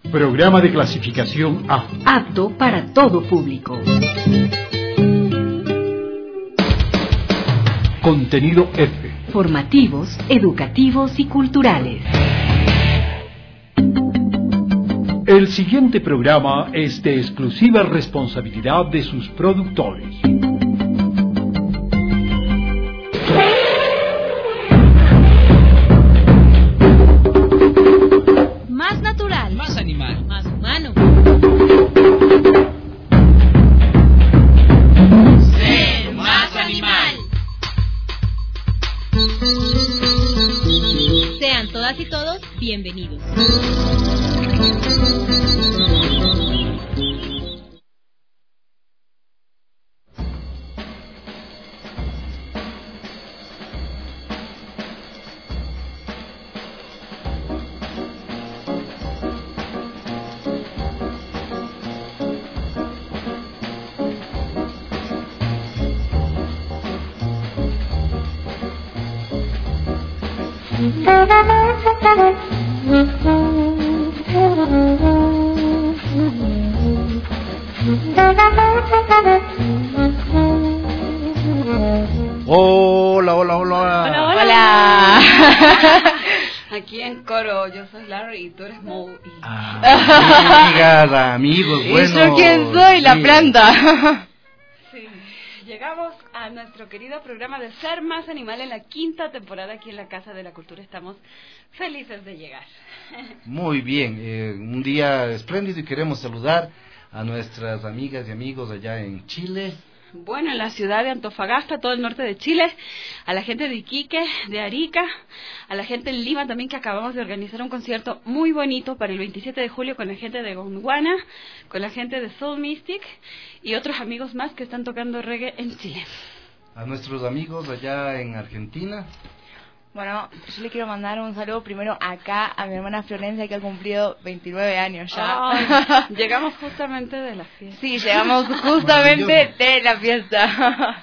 Programa de clasificación A. Apto para todo público. Contenido F. Formativos, educativos y culturales. El siguiente programa es de exclusiva responsabilidad de sus productores. Más natural. Más animal. Más humano. Ser más animal. Sean todas y todos bienvenidos. Hola, hola, hola. Hola. Aquí en coro, yo soy Larry y tú eres Mo. Amigas, amigos, bueno. ¿Y yo quién soy? La planta. Sí, llegamos a nuestro querido programa de Ser Más Animal en la 5ª temporada aquí en la Casa de la Cultura. Estamos felices de llegar. Muy bien, un día espléndido y queremos saludar a nuestras amigas y amigos allá en Chile. Bueno, en la ciudad de Antofagasta, todo el norte de Chile, a la gente de Iquique, de Arica, a la gente en Lima también, que acabamos de organizar un concierto muy bonito para el 27 de julio con la gente de Gondwana, con la gente de Soul Mystic y otros amigos más que están tocando reggae en Chile. A nuestros amigos allá en Argentina. Bueno, yo le quiero mandar un saludo primero acá a mi hermana Florencia, que ha cumplido 29 años ya. Llegamos justamente de la fiesta. Sí, llegamos justamente de la fiesta.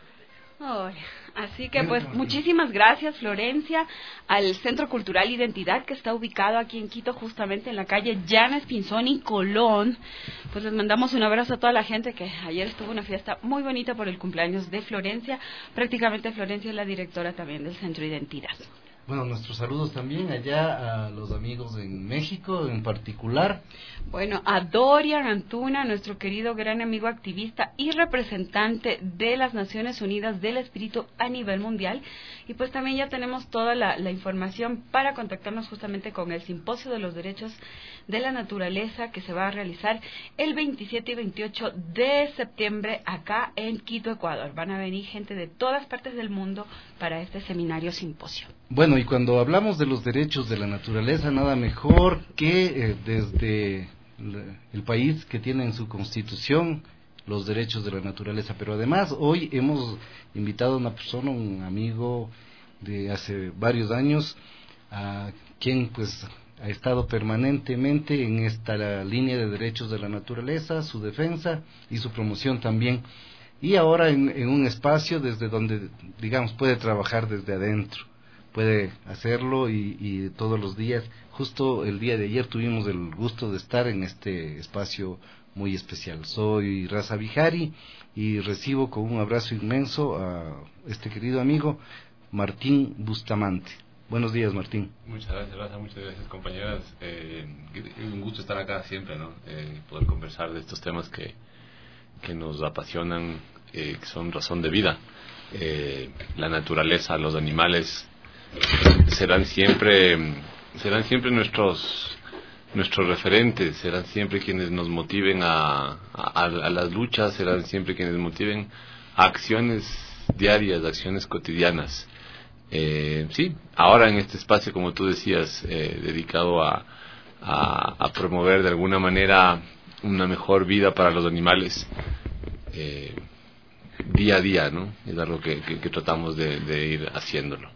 Así que pues muchísimas gracias, Florencia, al Centro Cultural Identidad, que está ubicado aquí en Quito, justamente en la calle Llanes Pinzón, Colón. Pues les mandamos un abrazo a toda la gente, que ayer estuvo una fiesta muy bonita por el cumpleaños de Florencia. Prácticamente Florencia es la directora también del Centro Identidad. Bueno, nuestros saludos también allá a los amigos en México en particular. Bueno, a Dorian Antuna, nuestro querido gran amigo activista y representante de las Naciones Unidas del Espíritu a nivel mundial. Y pues también ya tenemos toda la información para contactarnos justamente con el Simposio de los Derechos de la Naturaleza, que se va a realizar el 27 y 28 de septiembre acá en Quito, Ecuador. Van a venir gente de todas partes del mundo para este seminario simposio. Bueno, y cuando hablamos de los derechos de la naturaleza, nada mejor que desde el país que tiene en su constitución los derechos de la naturaleza. Pero además hoy hemos invitado a una persona, un amigo de hace varios años, a quien pues ha estado permanentemente en esta línea de derechos de la naturaleza, su defensa y su promoción también. Y ahora en un espacio desde donde, digamos, puede trabajar desde adentro. Puede hacerlo y todos los días. Justo el día de ayer tuvimos el gusto de estar en este espacio muy especial. Soy Raza Vijari y recibo con un abrazo inmenso a este querido amigo Martín Bustamante. Buenos días, Martín. Muchas gracias, Raza, muchas gracias, compañeras. Un gusto estar acá siempre, ¿no? Poder conversar de estos temas que nos apasionan, que son razón de vida. La naturaleza, los animales serán siempre nuestros referentes, serán siempre quienes nos motiven a las luchas, serán siempre quienes motiven a acciones diarias, acciones cotidianas. Sí, ahora en este espacio, como tú decías, dedicado a promover de alguna manera una mejor vida para los animales, día a día, ¿no? Es algo que tratamos de ir haciéndolo.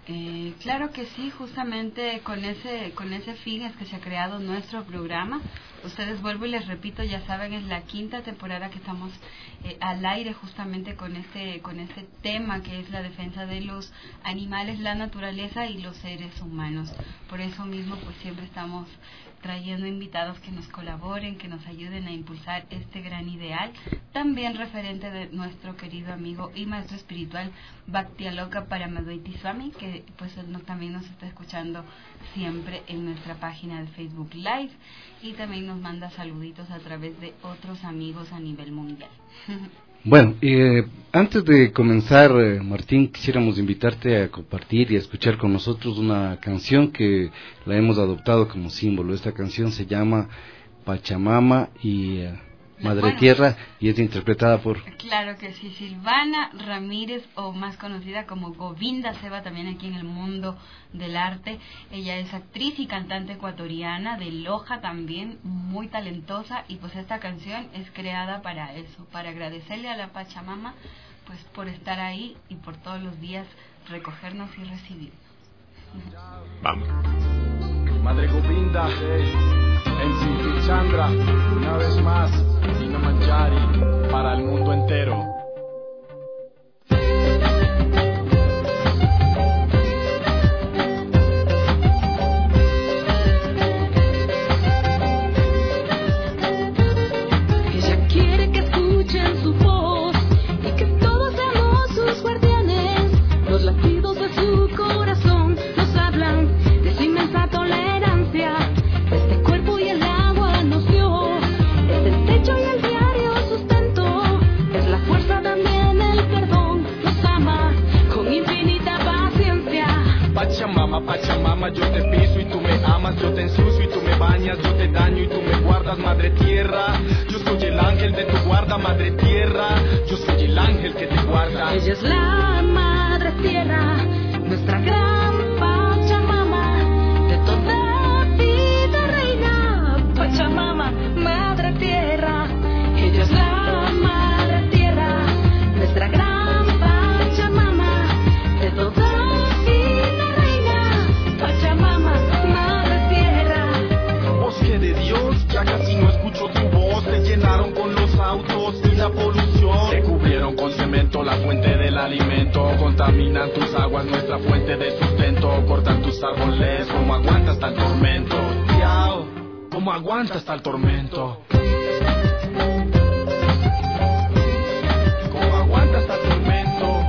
Claro que sí, justamente con ese fin es que se ha creado nuestro programa, Ustedes, vuelvo y les repito, ya saben, es la 5ª temporada que estamos al aire justamente con este tema que es la defensa de los animales, la naturaleza y los seres humanos. Por eso mismo, pues siempre estamos trayendo invitados que nos colaboren, que nos ayuden a impulsar este gran ideal, también referente de nuestro querido amigo y maestro espiritual Bhaktialoka Paramadvaiti Swami, que pues él también nos está escuchando siempre en nuestra página de Facebook Live y también nos manda saluditos a través de otros amigos a nivel mundial. Bueno, antes de comenzar, Martín, quisiéramos invitarte a compartir y a escuchar con nosotros una canción que la hemos adoptado como símbolo. Esta canción se llama Pachamama y Madre Tierra, y es interpretada por... Claro que sí, Silvana Ramírez, o más conocida como Govinda Seva, también aquí en el mundo del arte. Ella es actriz y cantante ecuatoriana, de Loja también, muy talentosa, y pues esta canción es creada para eso, para agradecerle a la Pachamama pues por estar ahí y por todos los días recogernos y recibirnos. Vamos. Madre Govinda, MC Chandra, una vez más, Dina Manjari, para el mundo entero. Ella quiere que escuchen su voz y que todos seamos sus guardianes. Los latidos de su corazón nos hablan de su inmensa tolerancia. Este cuerpo y el agua nos dio, es el techo y el diario sustento, es la fuerza también el perdón, nos ama con infinita paciencia. Pachamama, Pachamama, yo te piso y tú me amas, yo te ensucio y tú me bañas, yo te daño y tú me guardas, Madre Tierra. Yo soy el ángel de tu guarda, Madre Tierra, yo soy el ángel que te guarda. Ella es la Madre Tierra, nuestra gran Pachamama, de toda vida reina. Pachamama, Madre Tierra, ella es la Madre Tierra, nuestra gran Pachamama, de toda vida reina. Pachamama, Madre Tierra. Bosque de Dios, ya casi no escucho tu voz. Te llenaron con los autos y la polución. Te cubrieron con cemento la fuente del alimento. Contaminan tus aguas, nuestra fuente de sustento. Cortan tus árboles, ¿cómo aguanta hasta el tormento? Yao, ¿cómo aguanta hasta el tormento? ¿Cómo aguanta hasta el tormento?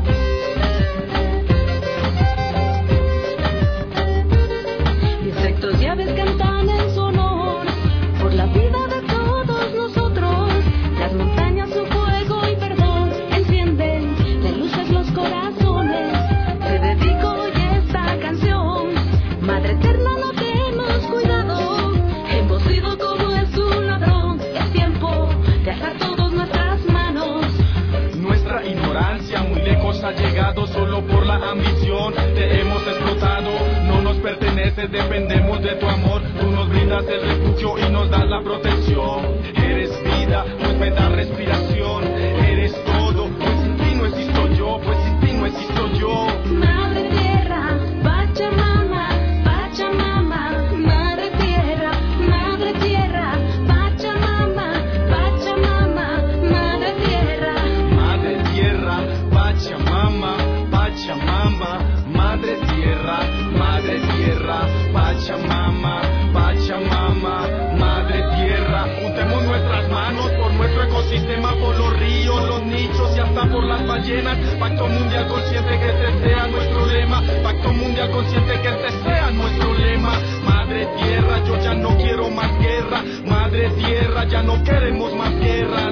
Insectos y aves cantan en su honor por la vida de todos nosotros. Las montañas su fuego y perdón encienden de luces los corazones. Te dedico hoy esta canción, Madre Eterna, no te hemos cuidado. Hemos sido como es un ladrón. Es tiempo de alzar todas nuestras manos. Nuestra ignorancia muy lejos ha llegado, solo por la ambición te hemos explotado. No nos perteneces, dependemos de tu amor. Tú nos brindas el refugio y nos das la protección. Eres vida, pues me da respiración. Eres todo, pues sin ti no existo yo, pues sin ti no existo yo. Madre Tierra, Pachamama, Pachamama, Madre Tierra, Madre Tierra, Pachamama, Pachamama, Madre Tierra. Madre Tierra, Pachamama, Pachamama, Madre Tierra, Madre Tierra, Pachamama, Pachamama, Madre Tierra. Juntemos nuestras manos por nuestro ecosistema, por los ríos, los nichos y hasta por las ballenas. Pacto mundial consciente que este sea nuestro lema. Pacto mundial consciente que este sea nuestro lema. Madre Tierra, yo ya no quiero más guerra. Madre Tierra, ya no queremos más guerras.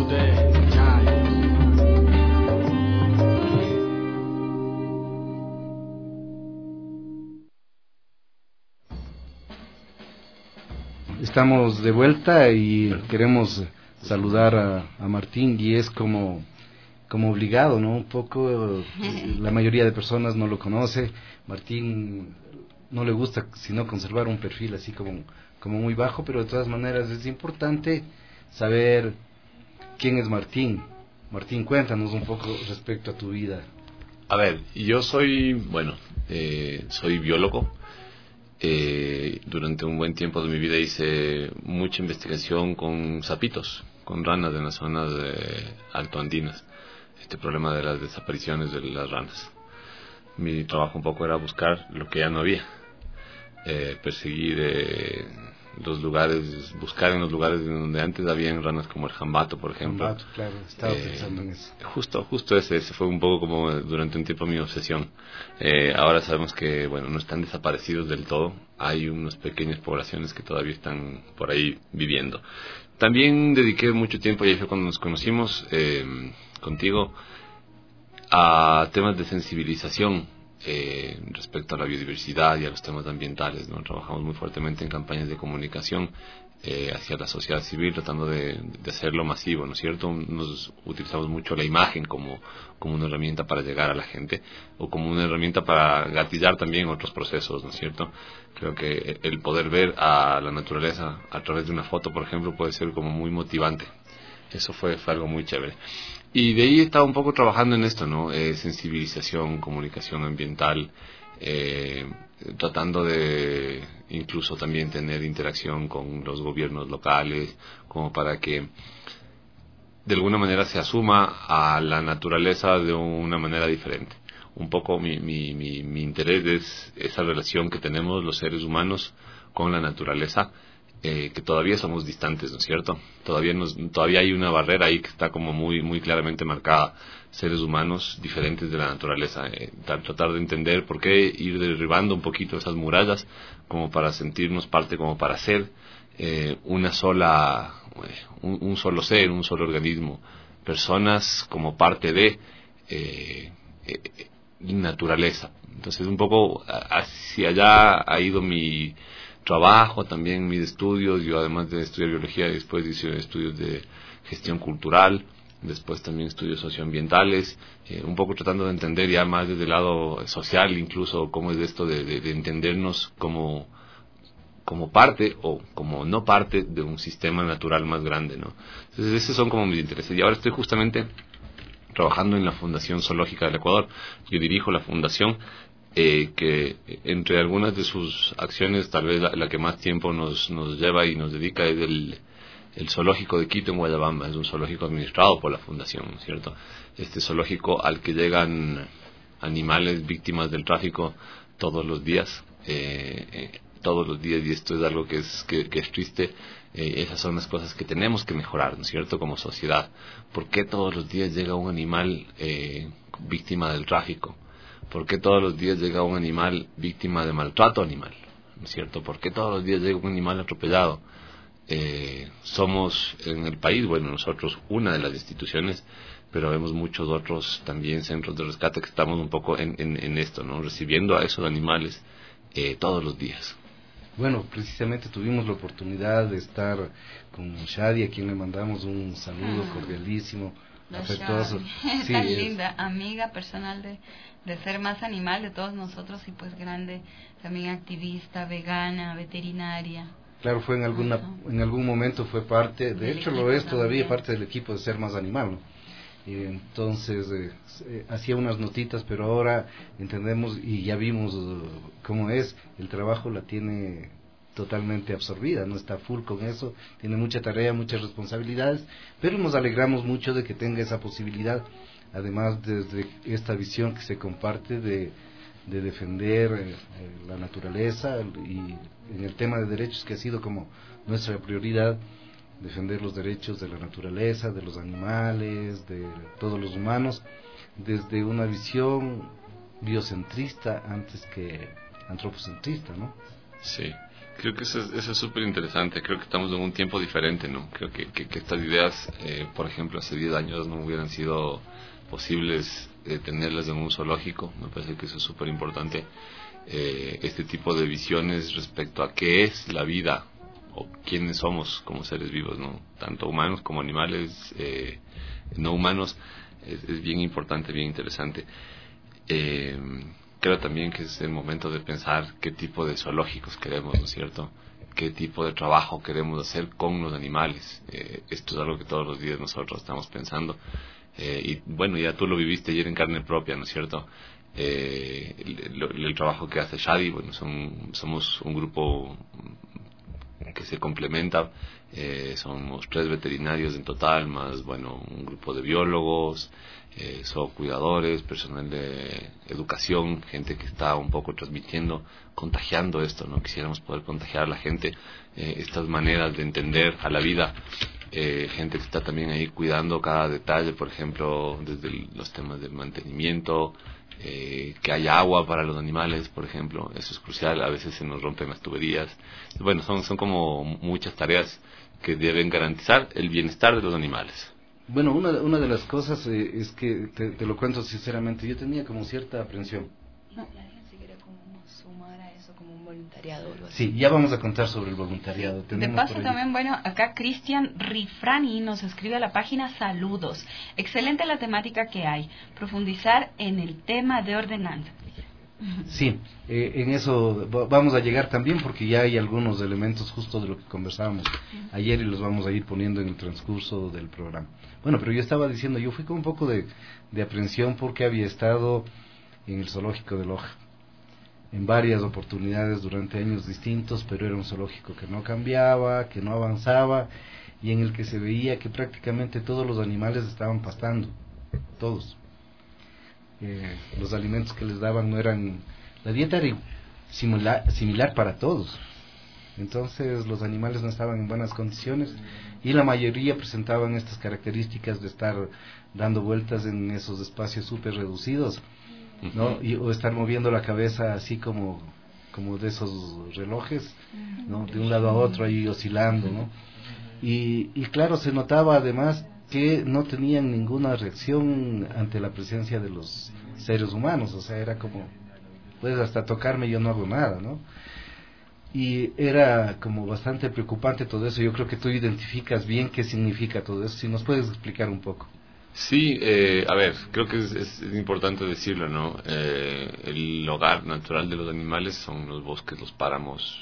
today. Estamos de vuelta y queremos saludar a Martín, y es como obligado, ¿no? Un poco, la mayoría de personas no lo conoce. Martín no le gusta sino conservar un perfil así como muy bajo, pero de todas maneras es importante saber quién es Martín. Martín, cuéntanos un poco respecto a tu vida. A ver, yo soy biólogo. Durante un buen tiempo de mi vida hice mucha investigación con sapitos, con ranas en las zonas altoandinas. Este problema de las desapariciones de las ranas. Mi trabajo un poco era buscar lo que ya no había. Perseguir los lugares, buscar en los lugares donde antes habían ranas, como el jambato, por ejemplo. Jambato, claro, estaba pensando en eso. Justo ese fue un poco como durante un tiempo mi obsesión. Ahora sabemos que, bueno, no están desaparecidos del todo. Hay unas pequeñas poblaciones que todavía están por ahí viviendo. También dediqué mucho tiempo, y ahí fue cuando nos conocimos contigo, a temas de sensibilización respecto a la biodiversidad y a los temas ambientales, ¿no? Trabajamos muy fuertemente en campañas de comunicación hacia la sociedad civil, tratando de hacerlo masivo, ¿no es cierto? Nos utilizamos mucho la imagen como una herramienta para llegar a la gente, o como una herramienta para gatillar también otros procesos, ¿no es cierto? Creo que el poder ver a la naturaleza a través de una foto, por ejemplo, puede ser como muy motivante. Eso fue algo muy chévere. Y de ahí he estado un poco trabajando en esto, ¿no? Sensibilización, comunicación ambiental, tratando de incluso también tener interacción con los gobiernos locales, como para que de alguna manera se asuma a la naturaleza de una manera diferente. Un poco mi interés es esa relación que tenemos los seres humanos con la naturaleza, que todavía somos distantes, ¿no es cierto? Todavía hay una barrera ahí que está como muy claramente marcada. Seres humanos diferentes de la naturaleza, tratar de entender por qué ir derribando un poquito esas murallas, como para sentirnos parte, como para ser un solo ser, un solo organismo, personas como parte de naturaleza. Entonces un poco hacia allá ha ido mi trabajo, también mis estudios. Yo, además de estudiar biología, después hice estudios de gestión cultural, después también estudios socioambientales, un poco tratando de entender ya más desde el lado social, incluso cómo es esto de entendernos como parte o como no parte de un sistema natural más grande, ¿no? Entonces esos son como mis intereses. Y ahora estoy justamente trabajando en la Fundación Zoológica del Ecuador. Yo dirijo la fundación, que entre algunas de sus acciones, tal vez la que más tiempo nos lleva y nos dedica, es el zoológico de Quito, en Guayabamba. Es un zoológico administrado por la fundación, ¿no es cierto? Este zoológico al que llegan animales víctimas del tráfico todos los días, y esto es algo que es triste. Esas son las cosas que tenemos que mejorar, ¿no es cierto?, como sociedad. ¿Por qué todos los días llega un animal víctima del tráfico? ¿Por qué todos los días llega un animal víctima de maltrato animal? ¿No es cierto? ¿Por qué todos los días llega un animal atropellado? Somos en el país, bueno, nosotros una de las instituciones, pero vemos muchos otros también centros de rescate que estamos un poco en esto, ¿no? Recibiendo a esos animales todos los días. Bueno, precisamente tuvimos la oportunidad de estar con Shadi, a quien le mandamos un saludo cordialísimo, afectuoso. Sí, tan linda, amiga personal de Ser Más Animal, de todos nosotros, y pues grande, también activista, vegana, veterinaria. Claro, fue en algún momento fue parte, de hecho lo es todavía, parte del equipo de Ser Más Animal, ¿no? Y entonces hacía unas notitas, pero ahora entendemos y ya vimos cómo es, el trabajo la tiene totalmente absorbida, no está full con eso, tiene mucha tarea, muchas responsabilidades, pero nos alegramos mucho de que tenga esa posibilidad, además desde esta visión que se comparte de defender la naturaleza, y en el tema de derechos, que ha sido como nuestra prioridad, defender los derechos de la naturaleza, de los animales, de todos los humanos, desde una visión biocentrista antes que antropocentrista, ¿no? Sí, Creo que eso es súper interesante. Creo que estamos en un tiempo diferente, ¿no? Creo que estas ideas, por ejemplo, hace 10 años no hubieran sido posibles tenerlas en un zoológico. Me parece que eso es súper importante. Este tipo de visiones respecto a qué es la vida o quiénes somos como seres vivos, ¿no? Tanto humanos como animales no humanos, es bien importante, bien interesante. Creo también que es el momento de pensar qué tipo de zoológicos queremos, ¿no es cierto? Qué tipo de trabajo queremos hacer con los animales. Esto es algo que todos los días nosotros estamos pensando. Y bueno, ya tú lo viviste ayer en carne propia, ¿no es cierto? El trabajo que hace Shadi, bueno, somos un grupo que se complementa. Somos 3 veterinarios en total, más bueno, un grupo de biólogos, zoocuidadores, personal de educación, gente que está un poco transmitiendo, contagiando esto, ¿no? Quisiéramos poder contagiar a la gente estas maneras de entender a la vida. Gente que está también ahí cuidando cada detalle, por ejemplo, desde los temas del mantenimiento, que haya agua para los animales, por ejemplo, eso es crucial. A veces se nos rompen las tuberías. Bueno, son como muchas tareas que deben garantizar el bienestar de los animales. Bueno, una de las cosas es que, te lo cuento sinceramente, yo tenía como cierta aprensión. No, la gente quiere como sumar a eso como un voluntariado o algo así. Sí, ya vamos a contar sobre el voluntariado. Sí. De paso también, bueno, acá Cristian Rifrani nos escribe a la página saludos. Excelente la temática que hay, profundizar en el tema de ordenanza. Sí, en eso vamos a llegar también porque ya hay algunos elementos justo de lo que conversábamos ayer y los vamos a ir poniendo en el transcurso del programa. Bueno, pero yo estaba diciendo, yo fui con un poco de aprensión porque había estado en el zoológico de Loja en varias oportunidades durante años distintos, pero era un zoológico que no cambiaba, que no avanzaba y en el que se veía que prácticamente todos los animales estaban pastando, todos. Los alimentos que les daban no eran, la dieta era similar para todos, entonces los animales no estaban en buenas condiciones y la mayoría presentaban estas características de estar dando vueltas en esos espacios súper reducidos, ¿no? O estar moviendo la cabeza así como de esos relojes, ¿no? De un lado a otro ahí oscilando, ¿no? Y claro, se notaba además que no tenían ninguna reacción ante la presencia de los seres humanos, o sea, era como, puedes hasta tocarme y yo no hago nada, ¿no? Y era como bastante preocupante todo eso. Yo creo que tú identificas bien qué significa todo eso, si nos puedes explicar un poco. Sí, a ver, creo que es importante decirlo, ¿no? El hogar natural de los animales son los bosques, los páramos,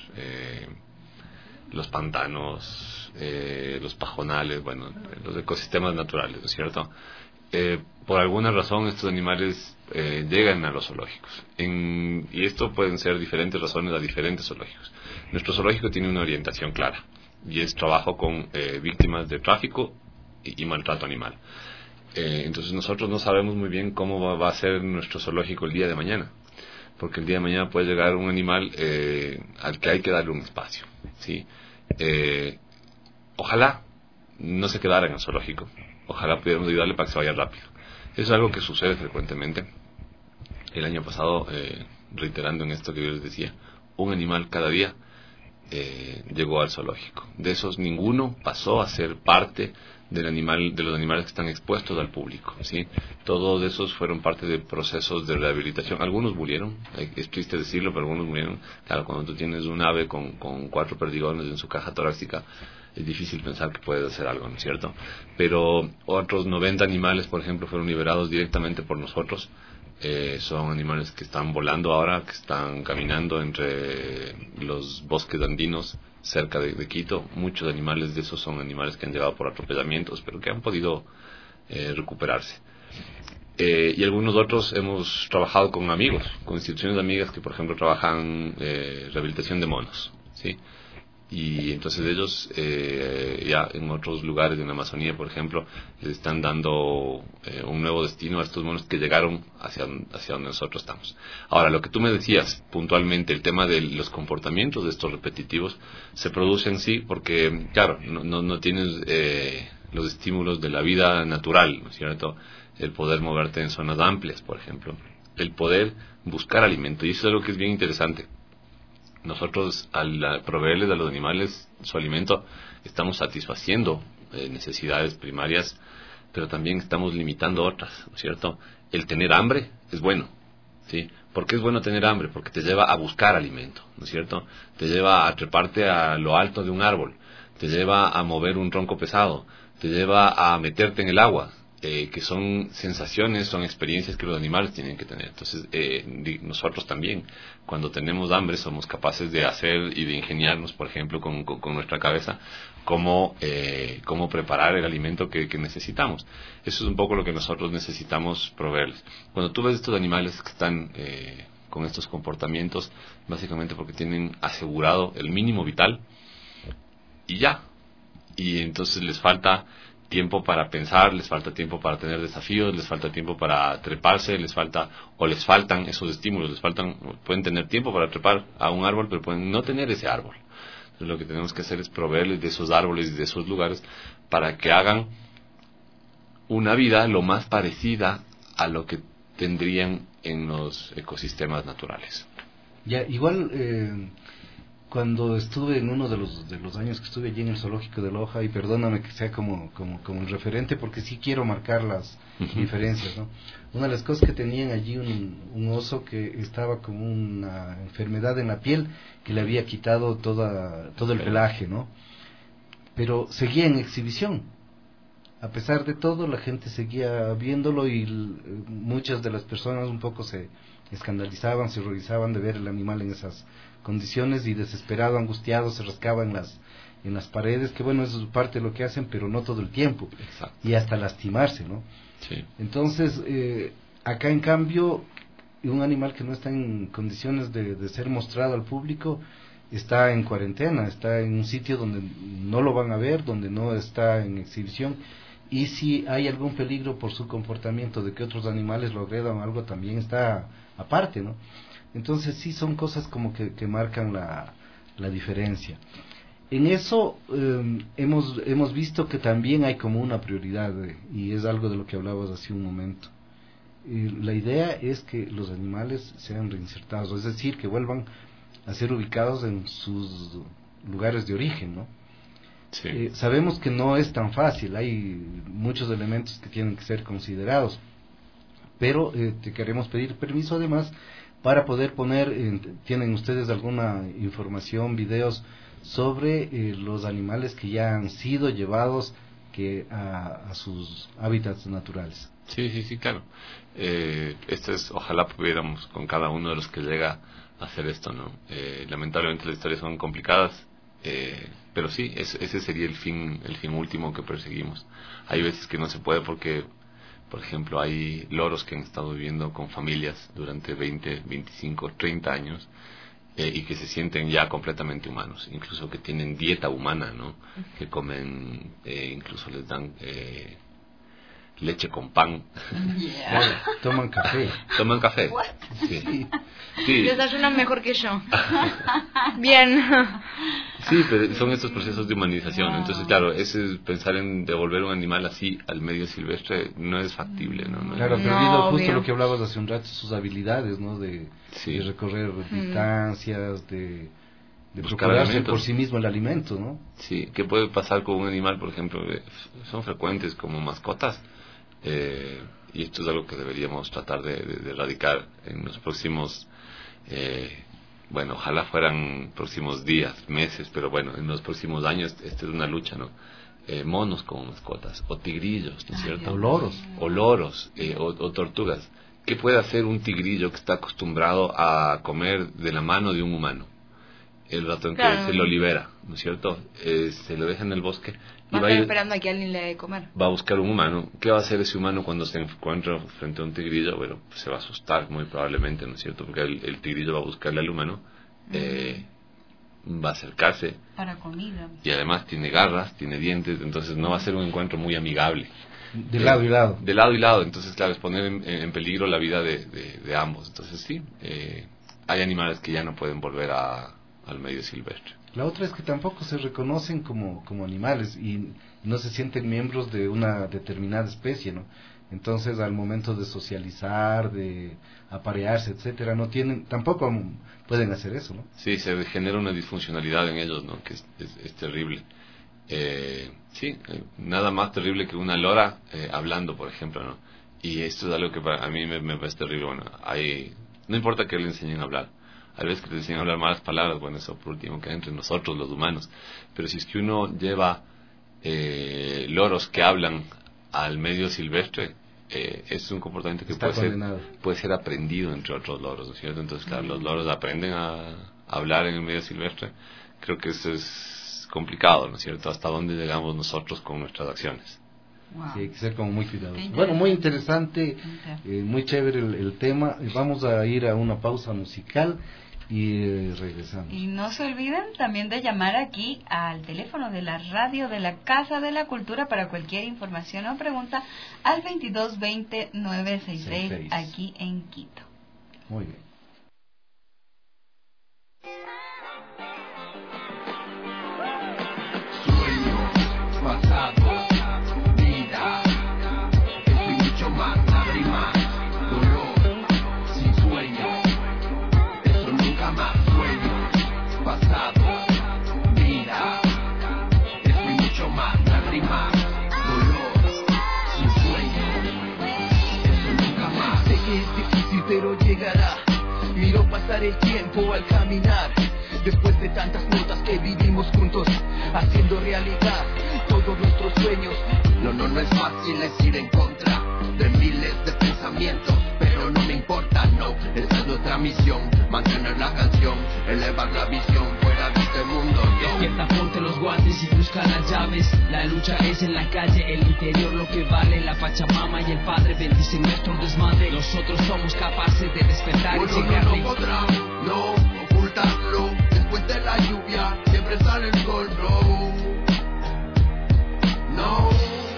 los pantanos, los pajonales, bueno, los ecosistemas naturales, ¿no es cierto? Por alguna razón estos animales llegan a los zoológicos y esto pueden ser diferentes razones a diferentes zoológicos. Nuestro zoológico tiene una orientación clara y es trabajo con víctimas de tráfico y maltrato animal. Entonces nosotros no sabemos muy bien cómo va a ser nuestro zoológico el día de mañana, porque el día de mañana puede llegar un animal al que hay que darle un espacio, ¿sí? Ojalá no se quedara en el zoológico, ojalá pudiéramos ayudarle para que se vaya rápido. Eso es algo que sucede frecuentemente. El año pasado, reiterando en esto que yo les decía, un animal cada día llegó al zoológico. De esos ninguno pasó a ser parte de los animales que están expuestos al público, ¿sí? Todos esos fueron parte de procesos de rehabilitación. Algunos murieron, es triste decirlo, pero algunos murieron. Claro, cuando tú tienes un ave con 4 perdigones en su caja torácica, es difícil pensar que puedes hacer algo, ¿no es cierto? Pero otros 90 animales, por ejemplo, fueron liberados directamente por nosotros. Son animales que están volando ahora, que están caminando entre los bosques andinos cerca de Quito. Muchos animales de esos son animales que han llegado por atropellamientos, pero que han podido recuperarse. Y algunos otros hemos trabajado con amigos, con instituciones amigas que, por ejemplo, trabajan rehabilitación de monos, ¿sí? Y entonces ellos ya en otros lugares de la Amazonía, por ejemplo, les están dando un nuevo destino a estos monos que llegaron hacia donde nosotros estamos. Ahora, lo que tú me decías puntualmente, el tema de los comportamientos de estos repetitivos, se producen sí porque, claro, no tienes los estímulos de la vida natural, ¿no es cierto? El poder moverte en zonas amplias, por ejemplo, el poder buscar alimento, y eso es algo que es bien interesante. nosotros al proveerles a los animales su alimento, estamos satisfaciendo necesidades primarias, pero también estamos limitando otras, ¿no es cierto? El tener hambre es bueno, ¿sí? ¿Por qué es bueno tener hambre? Porque te lleva a buscar alimento, ¿no es cierto? Te lleva a treparte a lo alto de un árbol, te lleva a mover un tronco pesado, te lleva a meterte en el agua, que son sensaciones, son experiencias que los animales tienen que tener. Entonces, nosotros también, cuando tenemos hambre, somos capaces de hacer y de ingeniarnos, por ejemplo, con nuestra cabeza, cómo preparar el alimento que necesitamos. Eso es un poco lo que nosotros necesitamos proveerles. Cuando tú ves estos animales que están con estos comportamientos, básicamente porque tienen asegurado el mínimo vital, y ya. Y entonces les falta tiempo para pensar, les falta tiempo para tener desafíos, les falta tiempo para treparse, les faltan esos estímulos, pueden tener tiempo para trepar a un árbol, pero pueden no tener ese árbol. Entonces lo que tenemos que hacer es proveerles de esos árboles y de esos lugares para que hagan una vida lo más parecida a lo que tendrían en los ecosistemas naturales. Ya, igual cuando estuve en uno de los años que estuve allí en el zoológico de Loja, y perdóname que sea como el referente, porque sí quiero marcar las diferencias, ¿no? Una de las cosas que tenían allí un oso que estaba con una enfermedad en la piel que le había quitado todo el pelaje, ¿no? Pero seguía en exhibición. A pesar de todo, la gente seguía viéndolo y muchas de las personas un poco se escandalizaban, se horrorizaban de ver el animal en esas condiciones, y desesperado, angustiado, se rascaba en las paredes, que bueno, eso es parte de lo que hacen, pero no todo el tiempo. Exacto. Y hasta lastimarse, ¿no? Sí. Entonces, acá en cambio, un animal que no está en condiciones de ser mostrado al público está en cuarentena, está en un sitio donde no lo van a ver, donde no está en exhibición, y si hay algún peligro por su comportamiento de que otros animales lo agredan o algo, también está aparte, ¿no? Entonces sí son cosas como que marcan la diferencia. En eso hemos visto que también hay como una prioridad, y es algo de lo que hablabas hace un momento. La idea es que los animales sean reinsertados, es decir, que vuelvan a ser ubicados en sus lugares de origen, ¿no? Sí. Sabemos que no es tan fácil, hay muchos elementos que tienen que ser considerados, pero te queremos pedir permiso además para poder poner, ¿tienen ustedes alguna información, videos sobre los animales que ya han sido llevados a sus hábitats naturales? Sí, claro. Ojalá pudiéramos con cada uno de los que llega a hacer esto, ¿no? Lamentablemente las historias son complicadas, pero sí, ese sería el fin último que perseguimos. Hay veces que no se puede porque, por ejemplo, hay loros que han estado viviendo con familias durante 20, 25, 30 años y que se sienten ya completamente humanos, incluso que tienen dieta humana, ¿no? Que comen, incluso les dan leche con pan. Yeah. Toman café. Toman café. Sí. Desayunan mejor que yo. Bien. Sí, pero son estos procesos de humanización. Entonces, claro, pensar en devolver un animal así al medio silvestre no es factible, ¿no? Claro, perdido justo lo que hablabas hace un rato, sus habilidades, ¿no? De recorrer distancias, de procurarse por sí mismo el alimento, ¿no? Sí, ¿qué puede pasar con un animal, por ejemplo? Son frecuentes como mascotas, y esto es algo que deberíamos tratar de erradicar en los próximos, bueno, ojalá fueran próximos días, meses, pero bueno, en los próximos años esta es una lucha, ¿no? Monos como mascotas, o tigrillos, ¿no es cierto? O loros. O loros, o tortugas. ¿Qué puede hacer un tigrillo que está acostumbrado a comer de la mano de un humano? El rato en que se lo libera, ¿no es cierto? Se lo deja en el bosque y va a estar esperando a que alguien le dé de comer. Va a buscar un humano. ¿Qué va a hacer ese humano cuando se encuentra frente a un tigrillo? Bueno, pues se va a asustar muy probablemente, ¿no es cierto? Porque el tigrillo va a buscarle al humano, va a acercarse. Para comida. Y además tiene garras, tiene dientes, entonces no va a ser un encuentro muy amigable. De lado y lado. De lado y lado, entonces claro, es poner en peligro la vida de ambos. Entonces sí, hay animales que ya no pueden volver al medio silvestre. La otra es que tampoco se reconocen como animales y no se sienten miembros de una determinada especie, ¿no? Entonces, al momento de socializar, de aparearse, etcétera, tampoco pueden hacer eso, ¿no? Sí, se genera una disfuncionalidad en ellos, ¿no? Que es terrible. Nada más terrible que una lora hablando, por ejemplo, ¿no? Y esto es algo que a mí me parece terrible. Bueno, no importa que le enseñen a hablar. A veces que te enseñan a hablar malas palabras, bueno, eso por último queda entre nosotros, los humanos. Pero si es que uno lleva loros que hablan al medio silvestre, es un comportamiento que puede ser aprendido entre otros loros, ¿no es cierto? Entonces, claro, los loros aprenden a hablar en el medio silvestre. Creo que eso es complicado, ¿no es cierto? Hasta dónde llegamos nosotros con nuestras acciones. Wow. Sí, hay que ser como muy cuidadosos. Bueno, muy interesante, muy chévere el tema. Vamos a ir a una pausa musical y regresamos. Y no se olviden también de llamar aquí al teléfono de la radio de la Casa de la Cultura para cualquier información o pregunta al 2220-966 aquí en Quito. Muy bien. Sueño, pasado, vida, estoy mucho más, lágrimas, dolor, sin sueño. Pasado, vida, estoy mucho más, lágrimas, dolor, sin sueño, eso nunca más. Sé que es difícil pero llegará, miro pasar el tiempo al caminar, después de tantas notas que vivimos juntos, haciendo realidad todos nuestros sueños. No es fácil, es ir en contra de miles de pensamientos, pero no me importa, no, esa es nuestra misión, mantener la canción, elevar la visión fuera de este mundo. Despierta, ponte los guantes y busca las llaves, la lucha es en la calle, el interior lo que vale, la Pachamama y el Padre bendicen nuestro desmadre, nosotros somos capaces de despertar y llegarle. No podrán, no ocultarlo, después de la lluvia siempre sale el sol, no,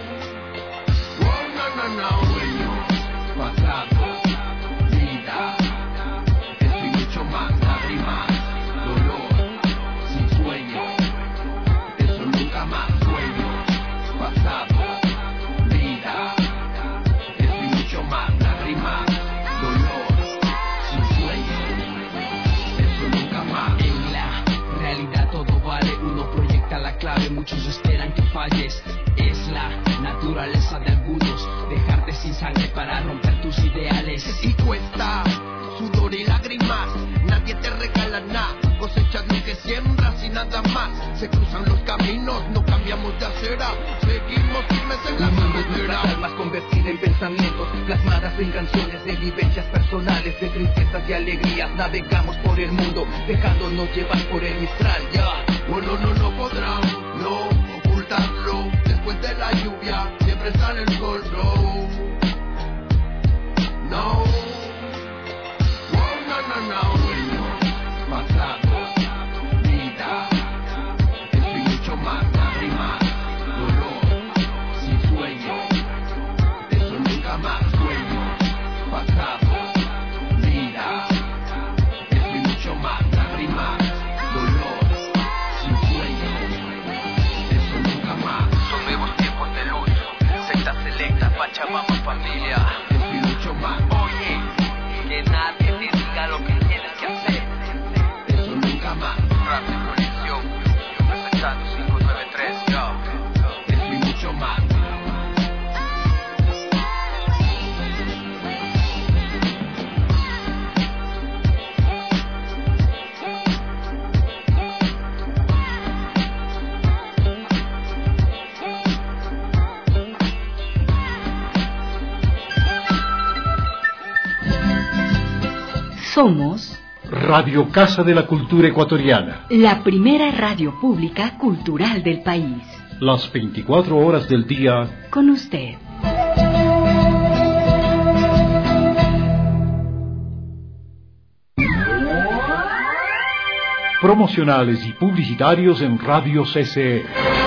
sueño, pasado, vida, estoy mucho más, lágrimas, dolor, sin sueño, eso nunca más. Sueño, pasado, vida, estoy mucho más, lágrimas, dolor, sin sueño, eso nunca más. En la realidad todo vale, uno proyecta la clave, muchos esperan que falles. Es la naturaleza de algunos dejarte sin sangre para romper tus ideales. Y cuesta sudor y lágrimas, nadie te regala nada, cosechas lo que siembras y nada más. Se cruzan los caminos, no cambiamos de acera, seguimos firmes en la carretera. Almas convertidas en pensamientos, plasmadas en canciones de vivencias personales, de tristezas y alegrías. Navegamos por el mundo, dejándonos llevar por el mistral. Bueno, no podrán, no ocultarlo. Después de la lluvia siempre sale el sol, no, sueño, pasado, vida, estoy mucho más, lágrimas, dolor, sin sueño, eso nunca más. Sueño, pasado, vida, estoy mucho más, lágrimas, dolor, sin sueño, eso nunca más. Son nuevos tiempos de luz, secta selecta, Pachamama familia. Estoy mucho más. Oye, que nadie te diga lo que tienes que hacer. Eso nunca más. Rap de conexión, presentando 593, Estoy mucho más. Somos Radio Casa de la Cultura Ecuatoriana. la primera radio pública cultural del país. Las 24 horas del día. Con usted. Promocionales y publicitarios en Radio CCE.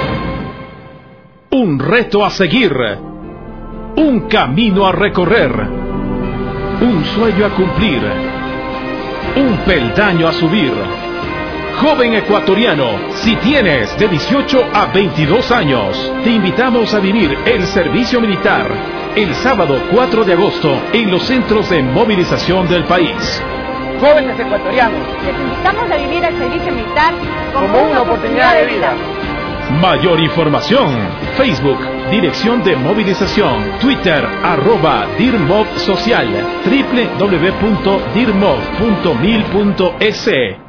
Un reto a seguir. Un camino a recorrer. Un sueño a cumplir. Un peldaño a subir. Joven ecuatoriano, si tienes de 18 a 22 años, te invitamos a vivir el servicio militar el sábado 4 de agosto en los centros de movilización del país. Jóvenes ecuatorianos, les invitamos a vivir el servicio militar como una oportunidad de vida. Mayor información, Facebook, Dirección de Movilización, Twitter, @DIRMOV Social, www.dirmov.mil.es.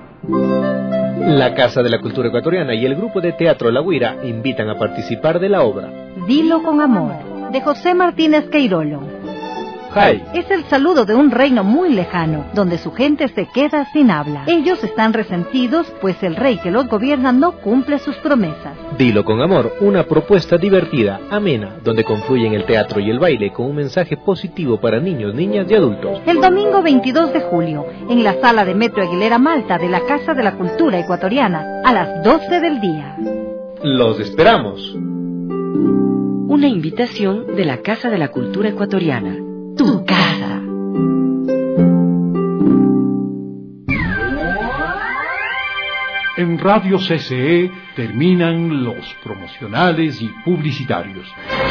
La Casa de la Cultura Ecuatoriana y el grupo de teatro La Guira invitan a participar de la obra Dilo con amor, de José Martínez Queirolo. Hi. Es el saludo de un reino muy lejano, donde su gente se queda sin habla. Ellos están resentidos, pues el rey que los gobierna no cumple sus promesas. Dilo con amor, una propuesta divertida, amena, donde confluyen el teatro y el baile con un mensaje positivo para niños, niñas y adultos. El domingo 22 de julio, en la sala de Metro Aguilera Malta de la Casa de la Cultura Ecuatoriana, a las 12 del día. ¡Los esperamos! Una invitación de la Casa de la Cultura Ecuatoriana. Tu casa. En Radio CCE terminan los promocionales y publicitarios.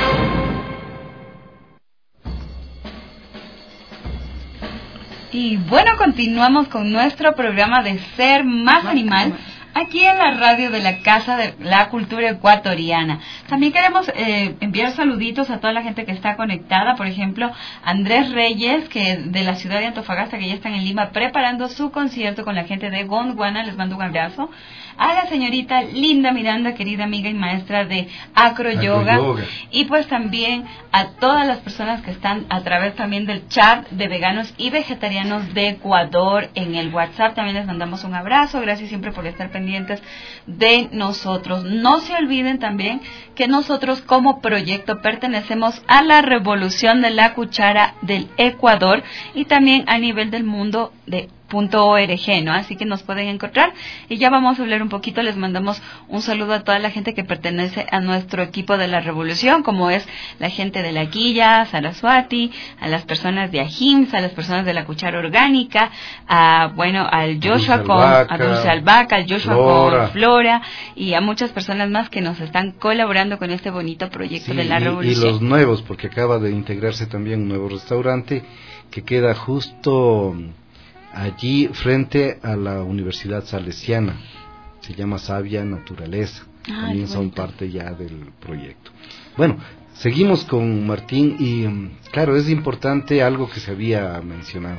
Y bueno, continuamos con nuestro programa de Ser Más Animal, aquí en la radio de la Casa de la Cultura Ecuatoriana. También queremos enviar saluditos a toda la gente que está conectada. Por ejemplo, Andrés Reyes, que de la ciudad de Antofagasta, que ya están en Lima preparando su concierto con la gente de Gondwana. Les mando un abrazo. A la señorita Linda Miranda, querida amiga y maestra de Acro Yoga. Y pues también a todas las personas que están a través también del chat de veganos y vegetarianos de Ecuador en el WhatsApp. También les mandamos un abrazo. Gracias siempre por estar pendientes de nosotros. No se olviden también que nosotros como proyecto pertenecemos a la Revolución de la Cuchara del Ecuador y también a nivel del mundo de .org, ¿no? Así que nos pueden encontrar y ya vamos a hablar un poquito. Les mandamos un saludo a toda la gente que pertenece a nuestro equipo de la Revolución, como es la gente de la Quilla, Saraswati, a las personas de Ajims, a las personas de la Cuchara Orgánica, al Joshua a Dulce Albahaca, al Joshua con Flora y a muchas personas más que nos están colaborando con este bonito proyecto de la Revolución. Y los nuevos, porque acaba de integrarse también un nuevo restaurante que queda justo allí frente a la Universidad Salesiana, se llama Sabia Naturaleza, también son parte ya del proyecto. Bueno, seguimos con Martín y claro, es importante algo que se había mencionado.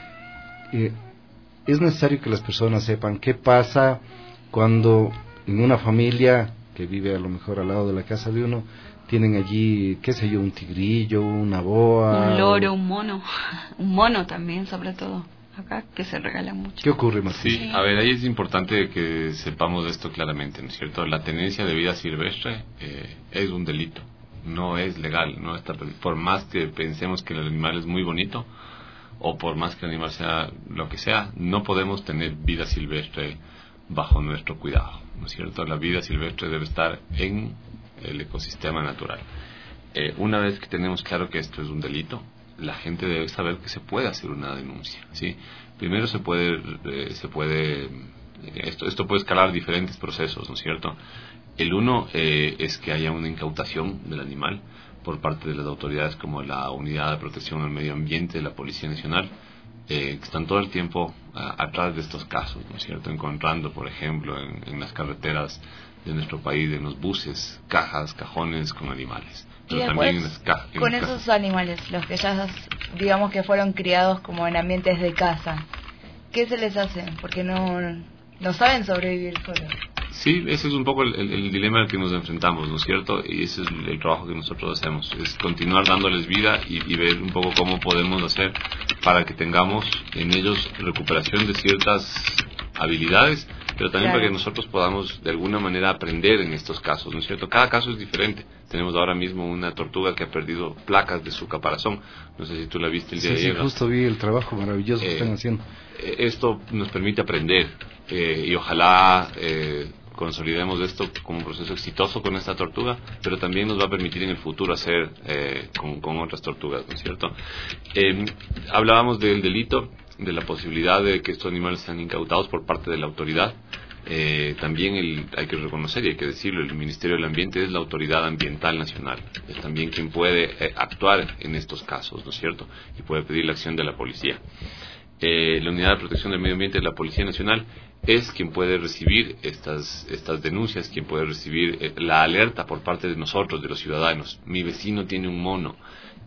Es necesario que las personas sepan qué pasa cuando en una familia que vive a lo mejor al lado de la casa de uno, tienen allí, qué sé yo, un tigrillo, una boa, un loro, un mono también sobre todo. Acá que se regala mucho. ¿Qué ocurre, Martín? Sí, a ver, ahí es importante que sepamos esto claramente, ¿no es cierto? La tenencia de vida silvestre es un delito, no es legal, no está, por más que pensemos que el animal es muy bonito o por más que el animal sea lo que sea, no podemos tener vida silvestre bajo nuestro cuidado, ¿no es cierto? La vida silvestre debe estar en el ecosistema natural. Una vez que tenemos claro que esto es un delito, la gente debe saber que se puede hacer una denuncia, ¿sí? Primero esto puede escalar diferentes procesos, ¿no es cierto? El uno es que haya una incautación del animal por parte de las autoridades como la Unidad de Protección al Medio Ambiente de la Policía Nacional, que están todo el tiempo atrás de estos casos, ¿no es cierto? Encontrando, por ejemplo, en las carreteras de nuestro país, en los buses, cajones con animales. Pero y también después, con esos animales, los que ya digamos que fueron criados como en ambientes de casa, ¿qué se les hace? Porque no saben sobrevivir solos. Sí, ese es un poco el dilema al que nos enfrentamos, ¿no es cierto? Y ese es el trabajo que nosotros hacemos, es continuar dándoles vida y ver un poco cómo podemos hacer para que tengamos en ellos recuperación de ciertas habilidades, pero también para que nosotros podamos de alguna manera aprender en estos casos, ¿no es cierto? Cada caso es diferente. Tenemos ahora mismo una tortuga que ha perdido placas de su caparazón. No sé si tú la viste el día de ayer. Sí, justo vi el trabajo maravilloso que están haciendo. Esto nos permite aprender y ojalá consolidemos esto como un proceso exitoso con esta tortuga, pero también nos va a permitir en el futuro hacer con otras tortugas, ¿no es cierto? Hablábamos del delito, de la posibilidad de que estos animales sean incautados por parte de la autoridad. También hay que reconocer y hay que decirlo, el Ministerio del Ambiente es la autoridad ambiental nacional, es también quien puede actuar en estos casos, ¿no es cierto? Y puede pedir la acción de la policía. La Unidad de Protección del Medio Ambiente de la Policía Nacional es quien puede recibir estas denuncias, quien puede recibir la alerta por parte de nosotros, de los ciudadanos. Mi vecino tiene un mono,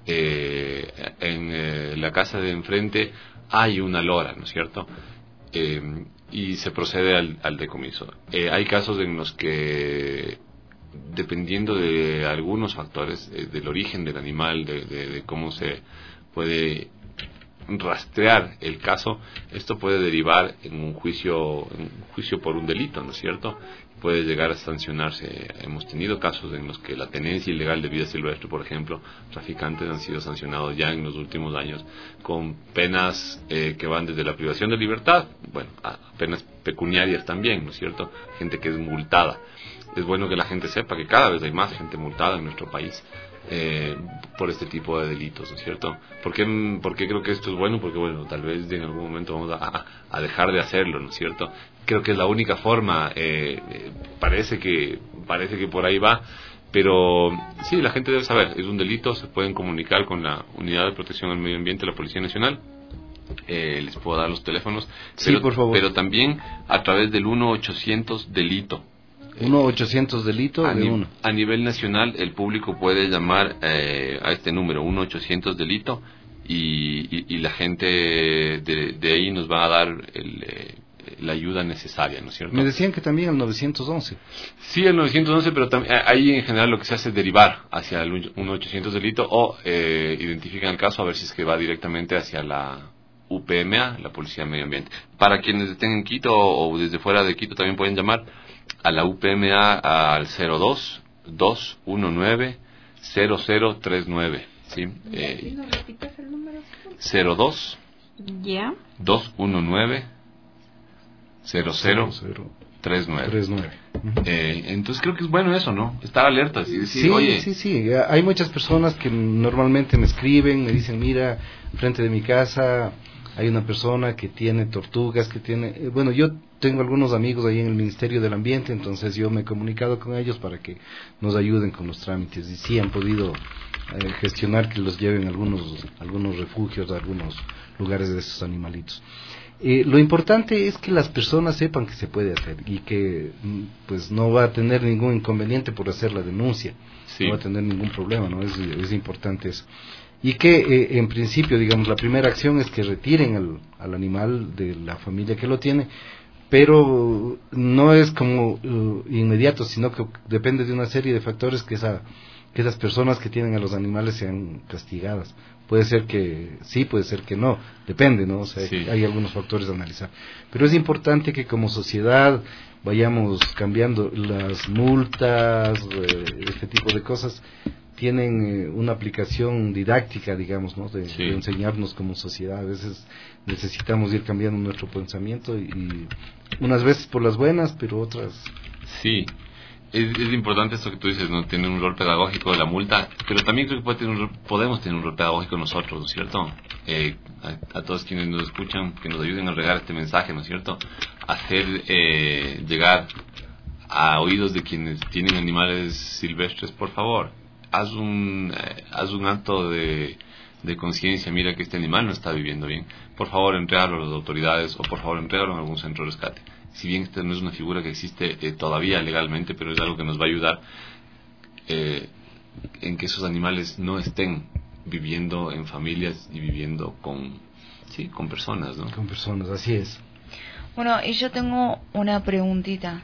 en la casa de enfrente hay una lora, ¿no es cierto? Y se procede al decomiso. Hay casos en los que, dependiendo de algunos factores, del origen del animal, de cómo se puede rastrear el caso, esto puede derivar en un juicio por un delito, ¿no es cierto? Puede llegar a sancionarse. Hemos tenido casos en los que la tenencia ilegal de vida silvestre, por ejemplo, traficantes han sido sancionados ya en los últimos años con penas que van desde la privación de libertad, bueno, a penas pecuniarias también, ¿no es cierto? Gente que es multada. Es bueno que la gente sepa que cada vez hay más gente multada en nuestro país por este tipo de delitos, ¿no es cierto? ¿Por qué creo que esto es bueno? Porque, bueno, tal vez en algún momento vamos a dejar de hacerlo, ¿no es cierto? Creo que es la única forma, parece que por ahí va, pero sí, la gente debe saber, es un delito, se pueden comunicar con la Unidad de Protección al Medio Ambiente de la Policía Nacional. Les puedo dar los teléfonos, sí, por favor. Pero también a través del 1-800-DELITO. 1-800-DELITO a nivel nacional, el público puede llamar a este número, 1-800-DELITO, y la gente de ahí nos va a dar la ayuda necesaria, ¿no es cierto? Me decían que también el 911. Sí, el 911, pero ahí en general lo que se hace es derivar hacia el 1-800-DELITO o identifican el caso a ver si es que va directamente hacia la UPMA, la Policía de Medio Ambiente. Para quienes estén en Quito o desde fuera de Quito también pueden llamar a la UPMA al 02-219-0039. ¿Sí? ¿No repites el número? 02 ya 219-0039. Entonces creo que es bueno eso, ¿no? Estar alertas y decir, sí, oye... Sí. Hay muchas personas que normalmente me escriben, me dicen, mira, frente de mi casa hay una persona que tiene tortugas, que tiene... Bueno, yo tengo algunos amigos ahí en el Ministerio del Ambiente, entonces yo me he comunicado con ellos para que nos ayuden con los trámites. Y sí han podido gestionar que los lleven a algunos refugios, a algunos lugares de esos animalitos. Lo importante es que las personas sepan que se puede hacer y que pues no va a tener ningún inconveniente por hacer la denuncia, sí. No va a tener ningún problema, ¿no? Es importante eso. Y que en principio, digamos, la primera acción es que retiren al animal de la familia que lo tiene, pero no es como inmediato, sino que depende de una serie de factores que esas personas que tienen a los animales sean castigadas. Puede ser que sí, puede ser que no, depende, ¿no? O sea, sí. Hay algunos factores a analizar. Pero es importante que como sociedad vayamos cambiando las multas, este tipo de cosas, tienen una aplicación didáctica, digamos, ¿no? De enseñarnos como sociedad. A veces necesitamos ir cambiando nuestro pensamiento y unas veces por las buenas, pero otras... Sí. Es importante esto que tú dices, ¿no? Tiene un rol pedagógico de la multa, pero también creo que podemos tener un rol pedagógico nosotros, ¿no es cierto? A todos quienes nos escuchan, que nos ayuden a regar este mensaje, ¿no es cierto? Hacer llegar a oídos de quienes tienen animales silvestres, por favor, haz un acto de conciencia, mira que este animal no está viviendo bien, por favor entrégalo a las autoridades o por favor entrégalo en algún centro de rescate. Si bien esta no es una figura que existe todavía legalmente, pero es algo que nos va a ayudar en que esos animales no estén viviendo en familias y viviendo con personas, ¿no? Con personas, así es. Bueno, y yo tengo una preguntita.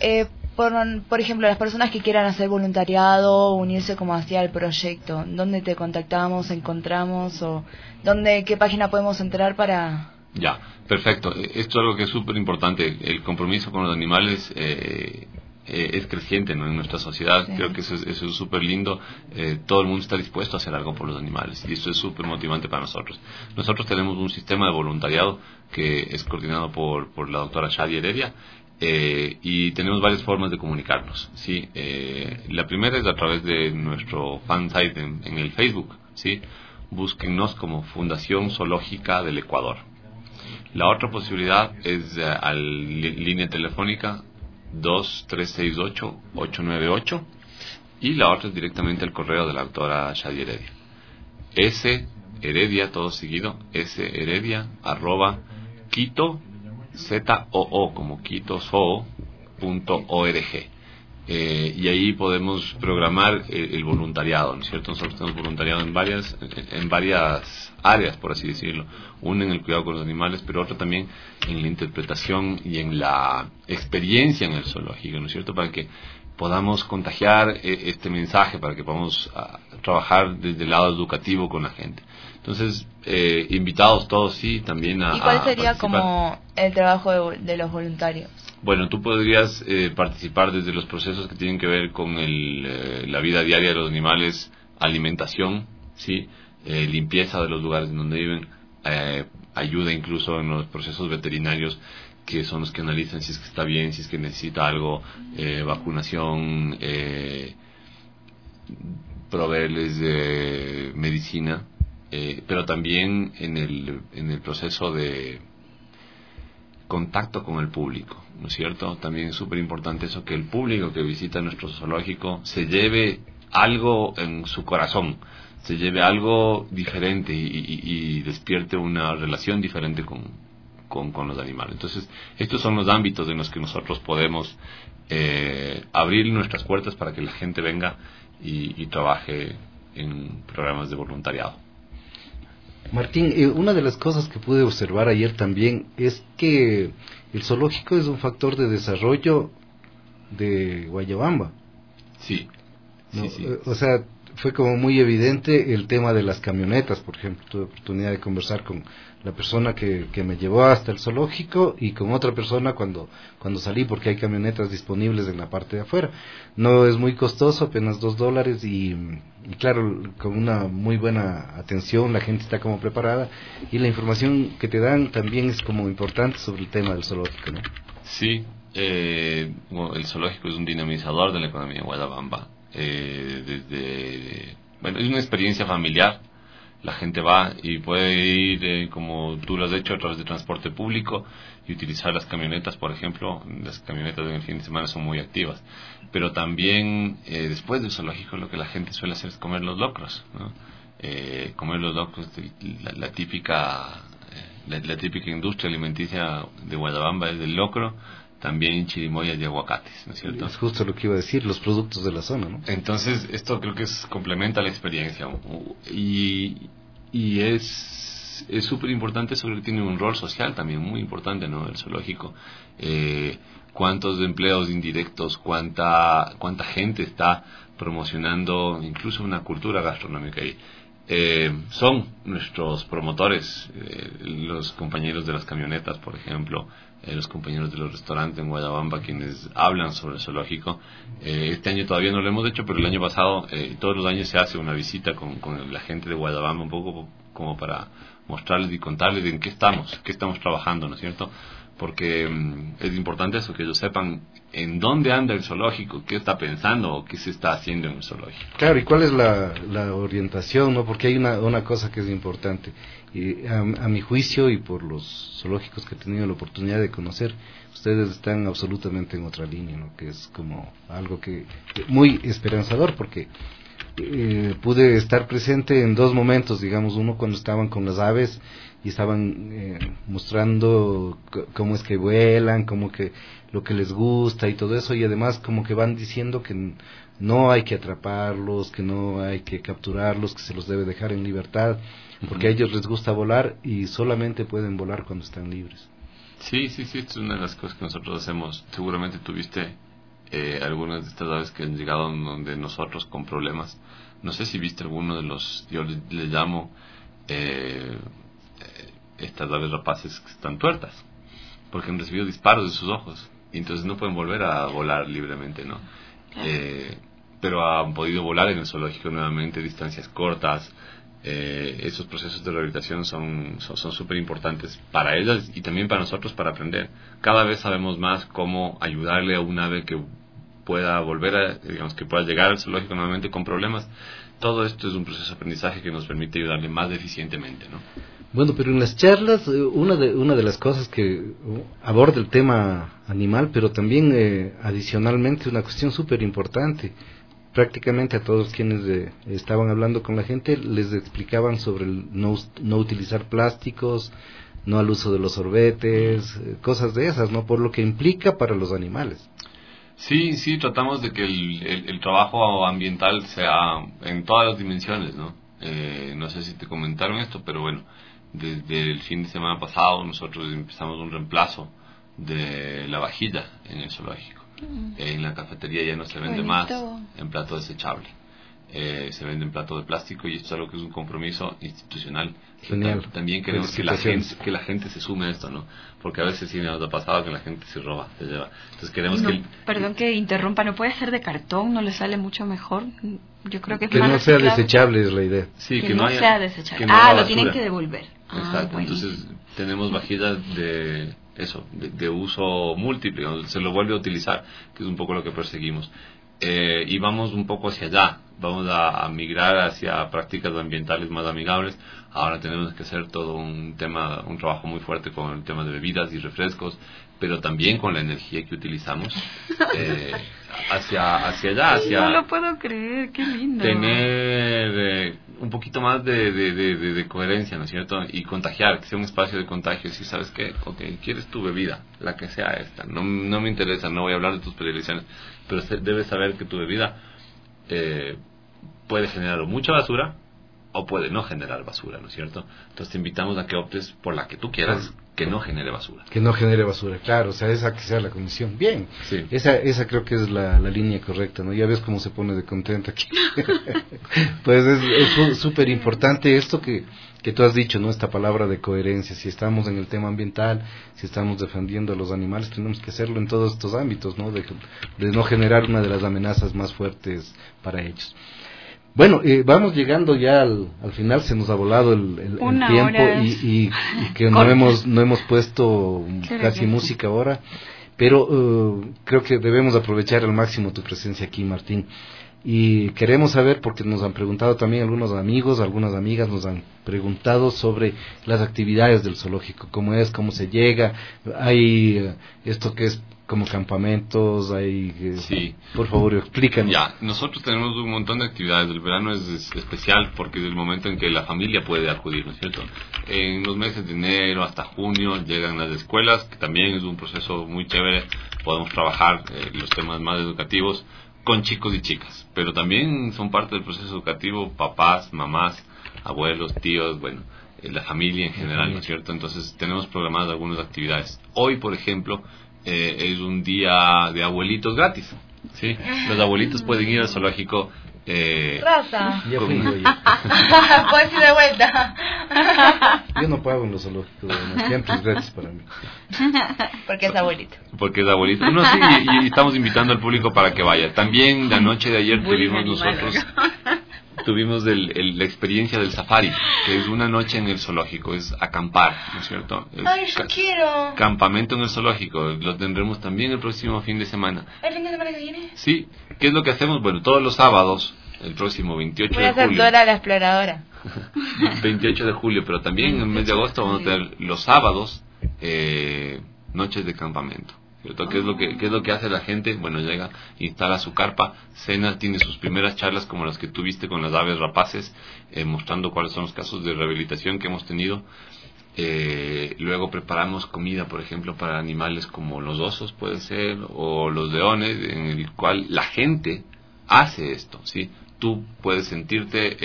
Por ejemplo, las personas que quieran hacer voluntariado, unirse como hacia el proyecto, ¿dónde te contactamos, encontramos o qué página podemos entrar para...? Ya, perfecto. Esto es algo que es súper importante. El compromiso con los animales es creciente, ¿no? En nuestra sociedad. Sí. Creo que eso es súper lindo. Todo el mundo está dispuesto a hacer algo por los animales y eso es súper motivante para nosotros. Nosotros tenemos un sistema de voluntariado que es coordinado por la doctora Shadi Heredia y tenemos varias formas de comunicarnos. ¿Sí? La primera es a través de nuestro fansite en el Facebook. ¿Sí? Búsquennos como Fundación Zoológica del Ecuador. La otra posibilidad es a línea telefónica 2368-898 y la otra es directamente al correo de la doctora Shadi Heredia. S Heredia, todo seguido, Heredia @Quito ZOO como quitozoo.org. Y ahí podemos programar el voluntariado, ¿no es cierto? Nosotros tenemos voluntariado en varias áreas, por así decirlo. Una en el cuidado con los animales, pero otra también en la interpretación y en la experiencia en el zoológico, ¿no es cierto? Para que podamos contagiar este mensaje, para que podamos trabajar desde el lado educativo con la gente. Entonces, invitados todos, sí, también a... ¿Y cuál sería participar. como el trabajo de los voluntarios? Bueno, tú podrías participar desde los procesos que tienen que ver con la vida diaria de los animales, alimentación, sí, limpieza de los lugares en donde viven, ayuda incluso en los procesos veterinarios, que son los que analizan si es que está bien, si es que necesita algo, vacunación, proveerles de medicina, pero también en el proceso de contacto con el público, ¿no es cierto? También es súper importante eso, que el público que visita nuestro zoológico se lleve algo en su corazón, se lleve algo diferente y despierte una relación diferente con los animales. Entonces, estos son los ámbitos en los que nosotros podemos abrir nuestras puertas para que la gente venga y trabaje en programas de voluntariado. Martín, una de las cosas que pude observar ayer también es que el zoológico es un factor de desarrollo de Guayabamba. Sí, ¿No? sí, sí. O sea, fue como muy evidente el tema de las camionetas, por ejemplo. Tuve oportunidad de conversar con la persona que me llevó hasta el zoológico y con otra persona cuando salí, porque hay camionetas disponibles en la parte de afuera. No es muy costoso, apenas $2 y claro, con una muy buena atención, la gente está como preparada y la información que te dan también es como importante sobre el tema del zoológico, ¿no? Sí, bueno, el zoológico es un dinamizador de la economía de Guayabamba. Bueno, es una experiencia familiar. La gente va y puede ir, como tú lo has hecho, a través de transporte público y utilizar las camionetas, por ejemplo. Las camionetas en el fin de semana son muy activas. Pero también, después del zoológico, lo que la gente suele hacer es comer los locros, ¿no? Comer los locros, la típica industria alimenticia de Guayabamba es del locro, también chirimoyas y aguacates, ¿no es cierto? Es justo lo que iba a decir, los productos de la zona, ¿no? Entonces, esto creo que complementa la experiencia y es súper importante, sobre que tiene un rol social también muy importante, ¿no? El zoológico. Cuántos empleos indirectos, cuánta gente está promocionando incluso una cultura gastronómica ahí. Son nuestros promotores, los compañeros de las camionetas, por ejemplo, los compañeros de los restaurantes en Guayabamba, quienes hablan sobre el zoológico. Este año todavía no lo hemos hecho, pero el año pasado, todos los años se hace una visita con la gente de Guayabamba, un poco como para mostrarles y contarles en qué estamos trabajando, ¿no es cierto? Porque es importante eso, que ellos sepan en dónde anda el zoológico, qué está pensando o qué se está haciendo en el zoológico. Claro, y cuál es la orientación, ¿no? Porque hay una cosa que es importante. A mi juicio y por los zoológicos que he tenido la oportunidad de conocer, ustedes están absolutamente en otra línea, ¿no? Que es como algo que muy esperanzador, porque pude estar presente en dos momentos, digamos, uno cuando estaban con las aves y estaban mostrando cómo es que vuelan, cómo que lo que les gusta y todo eso, y además como que van diciendo que no hay que atraparlos, que no hay que capturarlos, que se los debe dejar en libertad, porque a ellos les gusta volar y solamente pueden volar cuando están libres. Sí, esto es una de las cosas que nosotros hacemos. Seguramente tuviste algunas de estas aves que han llegado donde nosotros con problemas. No sé si viste alguno de los, yo les llamo estas aves rapaces que están tuertas, porque han recibido disparos de sus ojos y entonces no pueden volver a volar libremente, ¿no? Claro. Pero han podido volar en el zoológico nuevamente, distancias cortas. Esos procesos de rehabilitación son súper importantes para ellas y también para nosotros, para aprender. Cada vez sabemos más cómo ayudarle a un ave que pueda volver que pueda llegar al zoológico nuevamente con problemas. Todo esto es un proceso de aprendizaje que nos permite ayudarle más eficientemente, ¿no? Bueno, pero en las charlas una de las cosas que aborda el tema animal, pero también adicionalmente una cuestión súper importante. Prácticamente a todos quienes estaban hablando con la gente les explicaban sobre el no utilizar plásticos, no al uso de los sorbetes, cosas de esas, ¿no? Por lo que implica para los animales. Sí, tratamos de que el trabajo ambiental sea en todas las dimensiones, ¿no? No sé si te comentaron esto, pero bueno, desde el fin de semana pasado nosotros empezamos un reemplazo de la vajilla en el zoológico. En la cafetería ya no se vende más en plato desechable, se vende en plato de plástico, y esto es algo que es un compromiso institucional. Genial. También queremos que la gente se sume a esto, ¿no? Porque a veces sí nos ha pasado que la gente se roba, se lleva. Entonces queremos Perdón que interrumpa, ¿no puede ser de cartón? ¿No le sale mucho mejor? Yo creo que no sea desechable es la idea. Sí, que no sea desechable. Lo tienen que devolver. Exacto. Entonces tenemos vajillas de uso múltiple, donde se lo vuelve a utilizar, que es un poco lo que perseguimos. Y vamos un poco hacia allá, vamos a migrar hacia prácticas ambientales más amigables. Ahora tenemos que hacer todo un trabajo muy fuerte con el tema de bebidas y refrescos, pero también con la energía que utilizamos, hacia allá, no lo puedo creer, qué lindo. Tener un poquito más de coherencia, ¿no es cierto? Y contagiar, que sea un espacio de contagio. Si sabes que, quieres tu bebida, la que sea esta, no me interesa, no voy a hablar de tus predilecciones, pero debes saber que tu bebida puede generar mucha basura o puede no generar basura, ¿no es cierto? Entonces te invitamos a que optes por la que tú quieras, que no genere basura. Que no genere basura, claro, o sea, esa que sea la condición. Bien, sí. Esa creo que es la línea correcta, ¿no? Ya ves cómo se pone de contento aquí. Pues es súper importante esto que tú has dicho, ¿no? Esta palabra de coherencia. Si estamos en el tema ambiental, si estamos defendiendo a los animales, tenemos que hacerlo en todos estos ámbitos, ¿no? De no generar una de las amenazas más fuertes para ellos. Bueno, vamos llegando ya al final, se nos ha volado el tiempo y que no hemos puesto casi música ahora, pero creo que debemos aprovechar al máximo tu presencia aquí, Martín. Y queremos saber, porque nos han preguntado también algunos amigos, algunas amigas nos han preguntado sobre las actividades del zoológico, cómo se llega, hay esto que es como campamentos, sí. Por favor, explícanos. Ya, nosotros tenemos un montón de actividades. El verano es especial porque es el momento en que la familia puede acudir, ¿no es cierto? En los meses de enero hasta junio llegan las escuelas, que también es un proceso muy chévere. Podemos trabajar los temas más educativos con chicos y chicas, pero también son parte del proceso educativo papás, mamás, abuelos, tíos, la familia en general, ¿no es cierto? Entonces tenemos programadas algunas actividades. Hoy, por ejemplo, es un día de abuelitos gratis, ¿sí? Los abuelitos pueden ir al zoológico. Rosa. Ya fui yo. Puedes ir de vuelta. Yo no pago en los zoológicos, siempre es gratis para mí. Porque es abuelito. No, sí, y estamos invitando al público para que vaya. También la noche de ayer tuvimos la experiencia del safari, que es una noche en el zoológico, es acampar, ¿no es cierto? Yo quiero. Campamento en el zoológico, lo tendremos también el próximo fin de semana. ¿El fin de semana que viene? Sí, ¿qué es lo que hacemos? Bueno, todos los sábados, el próximo 28 de julio. Voy a ser Dora la exploradora. 28 de julio, pero también en el mes de agosto vamos a tener los sábados, noches de campamento. ¿Cierto? ¿Qué es lo que hace la gente? Bueno, llega, instala su carpa, cena, tiene sus primeras charlas como las que tuviste con las aves rapaces, mostrando cuáles son los casos de rehabilitación que hemos tenido. Luego preparamos comida, por ejemplo, para animales como los osos, puede ser, o los leones, en el cual la gente hace esto, ¿sí? Tú puedes sentirte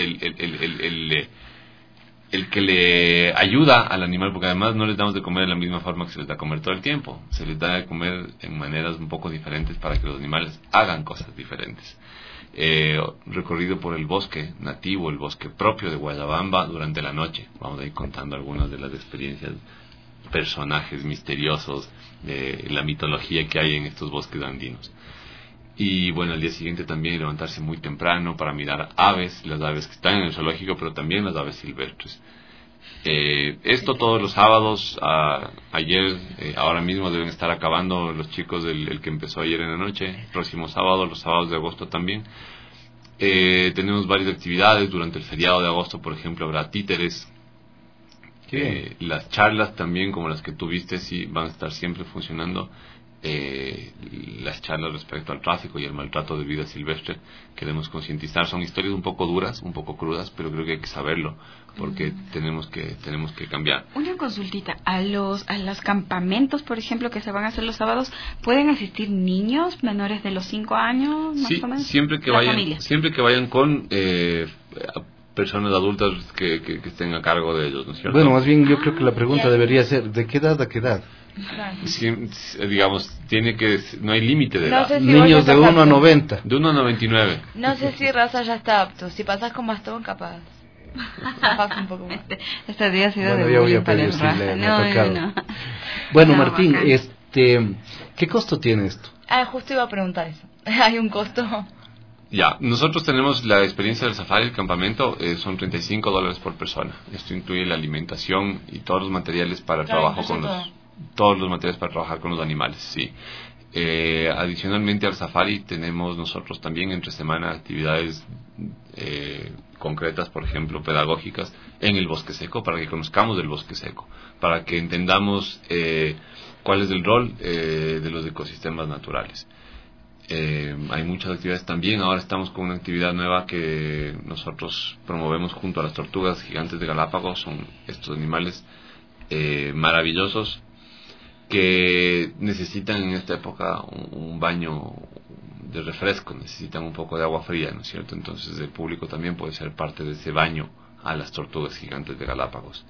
el que le ayuda al animal, porque además no les damos de comer de la misma forma que se les da a comer todo el tiempo, se les da de comer en maneras un poco diferentes para que los animales hagan cosas diferentes. Recorrido por el bosque nativo, el bosque propio de Guayabamba durante la noche, vamos a ir contando algunas de las experiencias, personajes misteriosos de la mitología que hay en estos bosques andinos. Y bueno, al día siguiente también levantarse muy temprano para mirar aves, las aves que están en el zoológico, pero también las aves silvestres. Esto todos los sábados. Ayer, ahora mismo deben estar acabando los chicos el que empezó ayer en la noche. Próximo sábado, los sábados de agosto también. Tenemos varias actividades. Durante el feriado de agosto, por ejemplo, habrá títeres. Las charlas también, como las que tuviste, sí van a estar siempre funcionando. Las charlas respecto al tráfico y el maltrato de vida silvestre, queremos concientizar. Son historias un poco duras, un poco crudas, pero creo que hay que saberlo, porque tenemos que cambiar. Una consultita, a los campamentos, por ejemplo, que se van a hacer los sábados, ¿pueden asistir niños menores de los 5 años, más o menos? Siempre que vayan con personas adultas que estén a cargo de ellos, ¿no es cierto? Bueno, más bien yo creo que la pregunta debería ser, ¿de qué edad a qué edad? Digamos, no hay límite de edad. No sé si niños de 1 a 90. De 1 a 99. No sé si Raza ya está apto. Si pasas con bastón, capaz un poco más. Este día ha sido bueno, de bullying para el Raza. No. Bueno, No, Martín, bacán. ¿qué costo tiene esto? Justo iba a preguntar eso. ¿Hay un costo? Ya, nosotros tenemos la experiencia del safari, el campamento, son $35 por persona. Esto incluye la alimentación y todos los materiales para trabajar con los animales, sí. Adicionalmente al safari tenemos nosotros también entre semana actividades concretas, por ejemplo, pedagógicas en el bosque seco, para que conozcamos el bosque seco, para que entendamos cuál es el rol de los ecosistemas naturales. Hay muchas actividades también. Ahora estamos con una actividad nueva que nosotros promovemos junto a las tortugas gigantes de Galápagos. Son estos animales maravillosos que necesitan en esta época un baño de refresco, necesitan un poco de agua fría, ¿no es cierto? Entonces el público también puede ser parte de ese baño a las tortugas gigantes de Galápagos.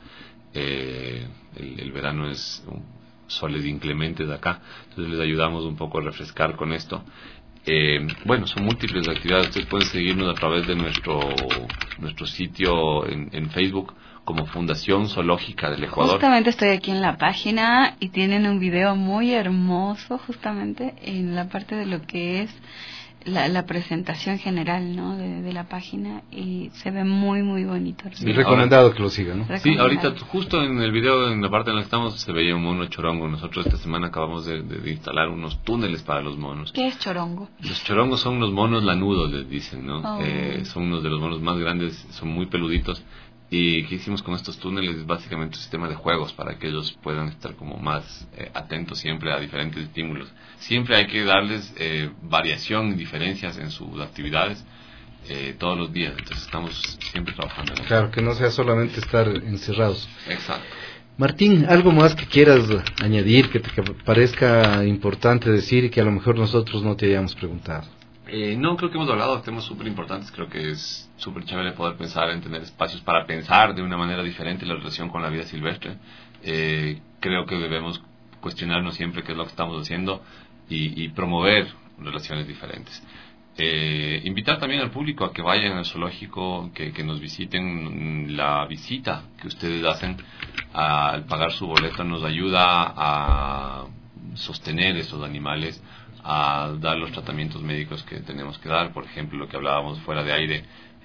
El verano es soles inclementes de acá, entonces les ayudamos un poco a refrescar con esto. Bueno, son múltiples actividades. Ustedes pueden seguirnos a través de nuestro sitio en Facebook como Fundación Zoológica del Ecuador. Justamente estoy aquí en la página y tienen un video muy hermoso justamente en la parte de lo que es la presentación general, ¿no? de la página, y se ve muy muy bonito. Sí, recomendado que lo sigan, ¿no? Sí, ahorita justo en el video, en la parte en la que estamos, se veía un mono chorongo. Nosotros esta semana acabamos de instalar unos túneles para los monos. ¿Qué es chorongo? Los chorongos son los monos lanudos, les dicen, ¿no? Oh. Son unos de los monos más grandes, son muy peluditos. Y ¿qué hicimos con estos túneles? Es básicamente un sistema de juegos para que ellos puedan estar como más atentos siempre a diferentes estímulos. Siempre hay que darles variación y diferencias en sus actividades todos los días. Entonces estamos siempre trabajando en eso. Claro, que no sea solamente estar encerrados. Exacto. Martín, ¿algo más que quieras añadir, que te parezca importante decir y que a lo mejor nosotros no te hayamos preguntado? No, creo que hemos hablado de temas súper importantes. Creo que es súper chévere poder pensar en tener espacios para pensar de una manera diferente la relación con la vida silvestre. Creo que debemos cuestionarnos siempre qué es lo que estamos haciendo y promover relaciones diferentes. Invitar también al público a que vayan al zoológico, que nos visiten. La visita que ustedes hacen al pagar su boleto nos ayuda a sostener esos animales, a dar los tratamientos médicos que tenemos que dar. Por ejemplo, lo que hablábamos fuera de aire,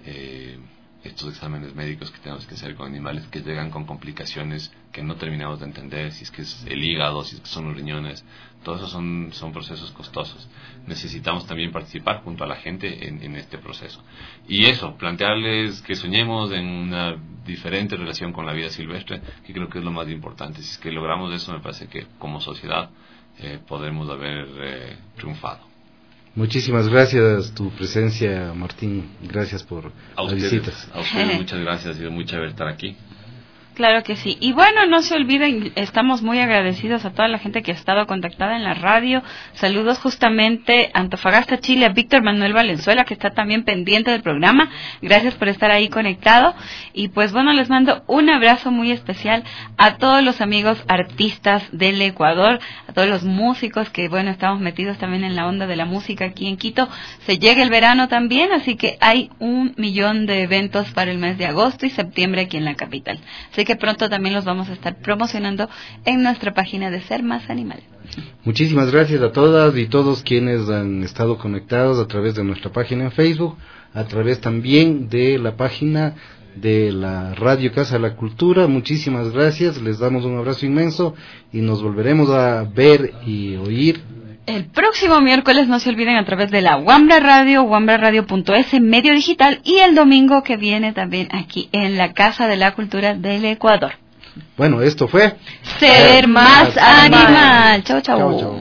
estos exámenes médicos que tenemos que hacer con animales que llegan con complicaciones que no terminamos de entender, si es que es el hígado, si es que son los riñones. Todos esos son procesos costosos. Necesitamos también participar junto a la gente en este proceso. Y eso, plantearles que soñemos en una diferente relación con la vida silvestre, que creo que es lo más importante. Si es que logramos eso, me parece que como sociedad podemos haber triunfado. Muchísimas gracias tu presencia, Martín. Gracias por la visita. A ustedes muchas gracias, ha sido muy chévere estar aquí. Claro que sí. Y bueno, no se olviden, estamos muy agradecidos a toda la gente que ha estado contactada en la radio. Saludos justamente a Antofagasta, Chile, a Víctor Manuel Valenzuela, que está también pendiente del programa. Gracias por estar ahí conectado. Y pues bueno, les mando un abrazo muy especial a todos los amigos artistas del Ecuador, a todos los músicos que, bueno, estamos metidos también en la onda de la música aquí en Quito. Se llega el verano también, así que hay 1.000.000 de eventos para el mes de agosto y septiembre aquí en la capital. Así que pronto también los vamos a estar promocionando en nuestra página de Ser Más Animal. Muchísimas gracias a todas y todos quienes han estado conectados a través de nuestra página en Facebook, a través también de la página de la Radio Casa de la Cultura. Muchísimas gracias, les damos un abrazo inmenso y nos volveremos a ver y oír el próximo miércoles. No se olviden, a través de la Wambra Radio, wambraradio.es, medio digital, y el domingo que viene también aquí en la Casa de la Cultura del Ecuador. Bueno, esto fue Ser Más Animal. Chau, chau. Chau, chau.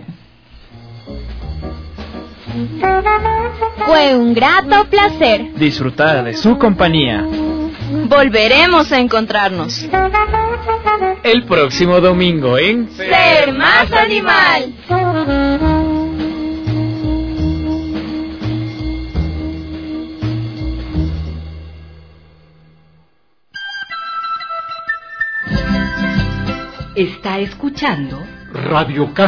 Fue un grato placer disfrutar de su compañía. Volveremos a encontrarnos el próximo domingo en Ser Más Animal. Está escuchando Radio